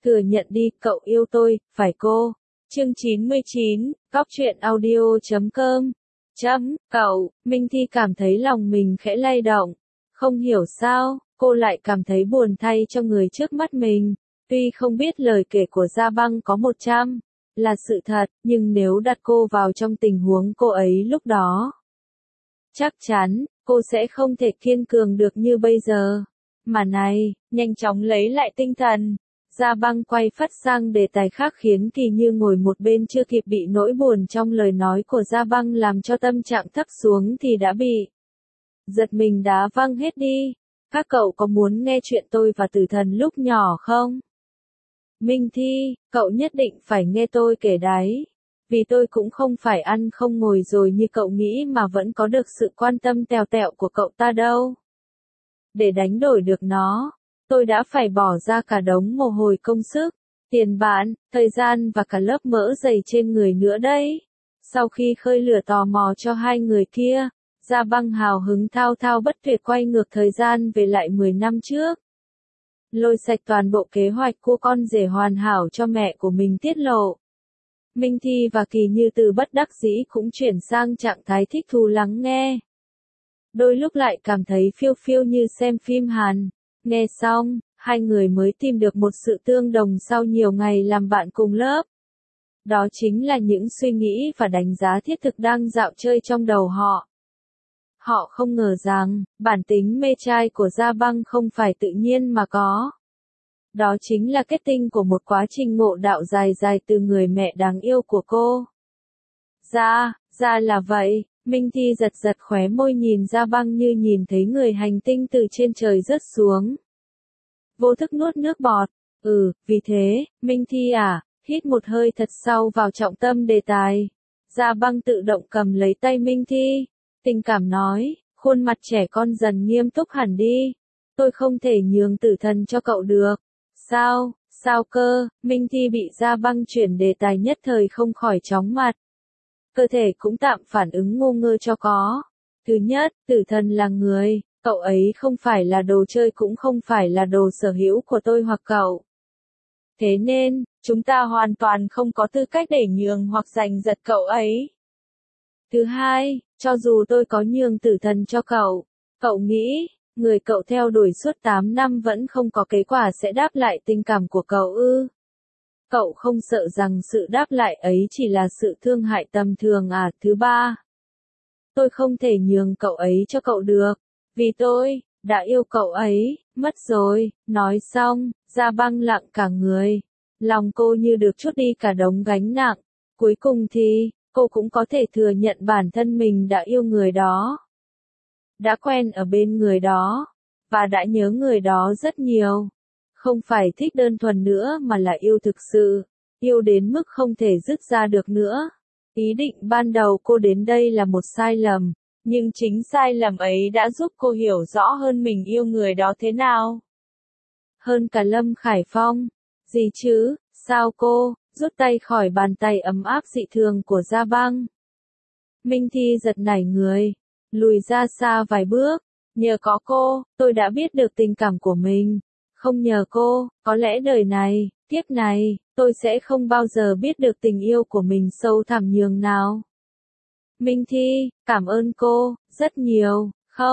Thừa nhận đi, cậu yêu tôi, phải cô. Chương 99, Góc truyện audio.com. Cậu, Minh Thi cảm thấy lòng mình khẽ lay động. Không hiểu sao, cô lại cảm thấy buồn thay cho người trước mắt mình. Tuy không biết lời kể của Gia Băng có 100 là sự thật, nhưng nếu đặt cô vào trong tình huống cô ấy lúc đó, chắc chắn, cô sẽ không thể kiên cường được như bây giờ. Mà này, nhanh chóng lấy lại tinh thần. Gia Băng quay phát sang đề tài khác khiến Kỳ Như ngồi một bên chưa kịp bị nỗi buồn trong lời nói của Gia Băng làm cho tâm trạng thấp xuống thì đã bị giật mình đá văng hết đi. Các cậu có muốn nghe chuyện tôi và Tử Thần lúc nhỏ không? Minh Thi, cậu nhất định phải nghe tôi kể đấy. Vì tôi cũng không phải ăn không ngồi rồi như cậu nghĩ mà vẫn có được sự quan tâm tèo tẹo của cậu ta đâu. Để đánh đổi được nó, tôi đã phải bỏ ra cả đống mồ hôi công sức, tiền bạc, thời gian và cả lớp mỡ dày trên người nữa đấy. Sau khi khơi lửa tò mò cho hai người kia, Gia Băng hào hứng thao thao bất tuyệt quay ngược thời gian về lại 10 năm trước. Lôi sạch toàn bộ kế hoạch của con rể hoàn hảo cho mẹ của mình tiết lộ. Minh Thi và Kỳ Như từ bất đắc dĩ cũng chuyển sang trạng thái thích thú lắng nghe. Đôi lúc lại cảm thấy phiêu phiêu như xem phim Hàn. Nghe xong, hai người mới tìm được một sự tương đồng sau nhiều ngày làm bạn cùng lớp. Đó chính là những suy nghĩ và đánh giá thiết thực đang dạo chơi trong đầu họ. Họ không ngờ rằng, bản tính mê trai của Gia Băng không phải tự nhiên mà có. Đó chính là kết tinh của một quá trình ngộ đạo dài dài từ người mẹ đáng yêu của cô. Ra là vậy, Minh Thi giật giật khóe môi nhìn Gia Băng như nhìn thấy người hành tinh từ trên trời rớt xuống. Vô thức nuốt nước bọt. Vì thế, Minh Thi hít một hơi thật sâu vào trọng tâm đề tài. Gia Băng tự động cầm lấy tay Minh Thi, tình cảm nói, khuôn mặt trẻ con dần nghiêm túc hẳn đi. Tôi không thể nhường Tử Thần cho cậu được. Sao cơ? Minh Thi bị Gia Băng chuyển đề tài nhất thời không khỏi chóng mặt. Cơ thể cũng tạm phản ứng ngu ngơ cho có. Thứ nhất, Tử Thần là người, cậu ấy không phải là đồ chơi cũng không phải là đồ sở hữu của tôi hoặc cậu. Thế nên, chúng ta hoàn toàn không có tư cách để nhường hoặc giành giật cậu ấy. Thứ hai, cho dù tôi có nhường Tử Thần cho cậu nghĩ, người cậu theo đuổi suốt 8 năm vẫn không có kết quả sẽ đáp lại tình cảm của cậu ư? Cậu không sợ rằng sự đáp lại ấy chỉ là sự thương hại tầm thường à? Thứ ba, tôi không thể nhường cậu ấy cho cậu được, vì tôi đã yêu cậu ấy, mất rồi. Nói xong, Gia Băng lặng cả người. Lòng cô như được trút đi cả đống gánh nặng. Cuối cùng thì, cô cũng có thể thừa nhận bản thân mình đã yêu người đó. Đã quen ở bên người đó, và đã nhớ người đó rất nhiều. Không phải thích đơn thuần nữa mà là yêu thực sự, yêu đến mức không thể dứt ra được nữa. Ý định ban đầu cô đến đây là một sai lầm, nhưng chính sai lầm ấy đã giúp cô hiểu rõ hơn mình yêu người đó thế nào. Hơn cả Lâm Khải Phong. Gì chứ, sao cô, rút tay khỏi bàn tay ấm áp dị thường của Gia Băng. Minh Thi giật nảy người, lùi ra xa vài bước. Nhờ có cô, tôi đã biết được tình cảm của mình. Không nhờ cô, có lẽ đời này, kiếp này, tôi sẽ không bao giờ biết được tình yêu của mình sâu thẳm nhường nào. Minh Thi, cảm ơn cô, rất nhiều.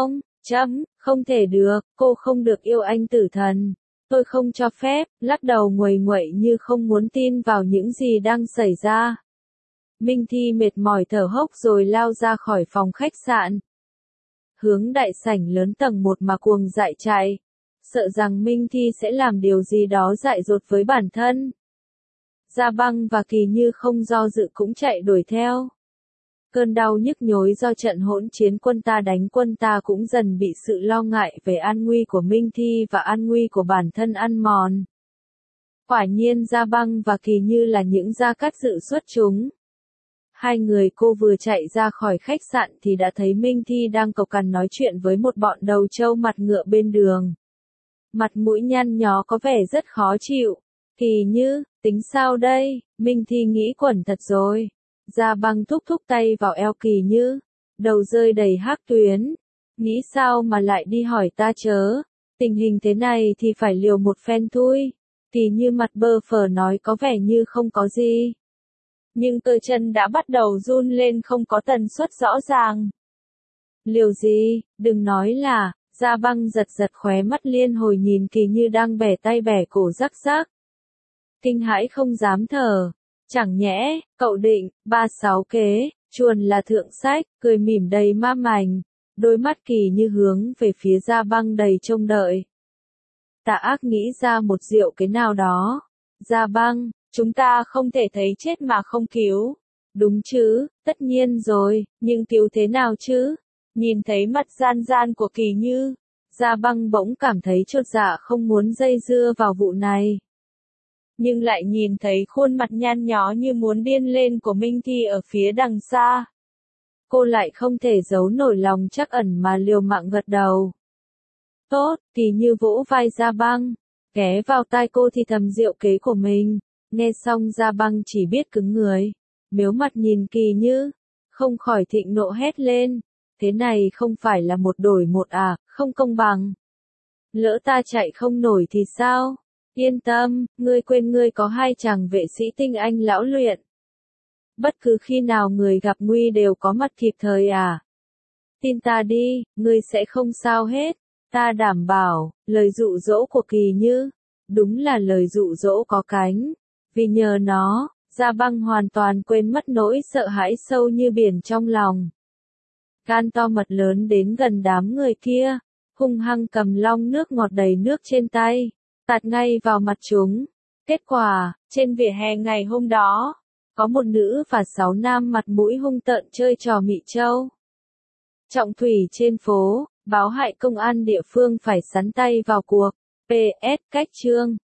Không thể được, cô không được yêu anh Tử Thần. Tôi không cho phép, lắc đầu nguầy nguậy như không muốn tin vào những gì đang xảy ra. Minh Thi mệt mỏi thở hốc rồi lao ra khỏi phòng khách sạn. Hướng đại sảnh lớn tầng 1 mà cuồng dại chạy. Sợ rằng Minh Thi sẽ làm điều gì đó dại dột với bản thân. Gia Băng và Kỳ Như không do dự cũng chạy đuổi theo. Cơn đau nhức nhối do trận hỗn chiến quân ta đánh quân ta cũng dần bị sự lo ngại về an nguy của Minh Thi và an nguy của bản thân ăn mòn. Quả nhiên Gia Băng và Kỳ Như là những gia cát dự xuất chúng. Hai người cô vừa chạy ra khỏi khách sạn thì đã thấy Minh Thi đang cộc cằn nói chuyện với một bọn đầu trâu mặt ngựa bên đường. Mặt mũi nhăn nhó có vẻ rất khó chịu. Kỳ Như, tính sao đây? Minh Thi nghĩ quẩn thật rồi. Gia Băng thúc tay vào eo Kỳ Như. Đầu rơi đầy hắc tuyến. Nghĩ sao mà lại đi hỏi ta chớ? Tình hình thế này thì phải liều một phen thôi. Kỳ Như mặt bơ phờ nói có vẻ như không có gì. Nhưng cơ chân đã bắt đầu run lên không có tần suất rõ ràng. Liều gì, đừng nói là, Gia Băng giật giật khóe mắt liên hồi nhìn Kỳ Như đang bẻ tay bẻ cổ rắc rắc. Kinh hãi không dám thở. Chẳng nhẽ, cậu định, 36 kế, chuồn là thượng sách, cười mỉm đầy ma mảnh. Đôi mắt Kỳ Như hướng về phía Gia Băng đầy trông đợi. Tà ác nghĩ ra một diệu cái nào đó. Gia Băng, chúng ta không thể thấy chết mà không cứu. Đúng chứ, tất nhiên rồi, nhưng cứu thế nào chứ? Nhìn thấy mặt gian gian của Kỳ Như, Gia Băng bỗng cảm thấy chột dạ không muốn dây dưa vào vụ này. Nhưng lại nhìn thấy khuôn mặt nhăn nhó như muốn điên lên của Minh Thi ở phía đằng xa. Cô lại không thể giấu nổi lòng trắc ẩn mà liều mạng gật đầu. Tốt, Kỳ Như vỗ vai Gia Băng, ghé vào tai cô thì thầm diệu kế của mình. Nghe xong Gia Băng chỉ biết cứng người, mếu mặt nhìn Kỳ Như, không khỏi thịnh nộ hét lên. Thế này không phải là một đổi một à, không công bằng. Lỡ ta chạy không nổi thì sao? Yên tâm, ngươi quên ngươi có 2 chàng vệ sĩ tinh anh lão luyện. Bất cứ khi nào người gặp nguy đều có mặt kịp thời à? Tin ta đi, ngươi sẽ không sao hết. Ta đảm bảo, lời dụ dỗ của Kỳ Như, đúng là lời dụ dỗ có cánh. Vì nhờ nó, Gia Băng hoàn toàn quên mất nỗi sợ hãi sâu như biển trong lòng. Gan to mật lớn đến gần đám người kia, hung hăng cầm long nước ngọt đầy nước trên tay, tạt ngay vào mặt chúng. Kết quả, trên vỉa hè ngày hôm đó, có một nữ và 6 nam mặt mũi hung tợn chơi trò mị trâu. Trọng thủy trên phố, báo hại công an địa phương phải sắn tay vào cuộc. PS cách chương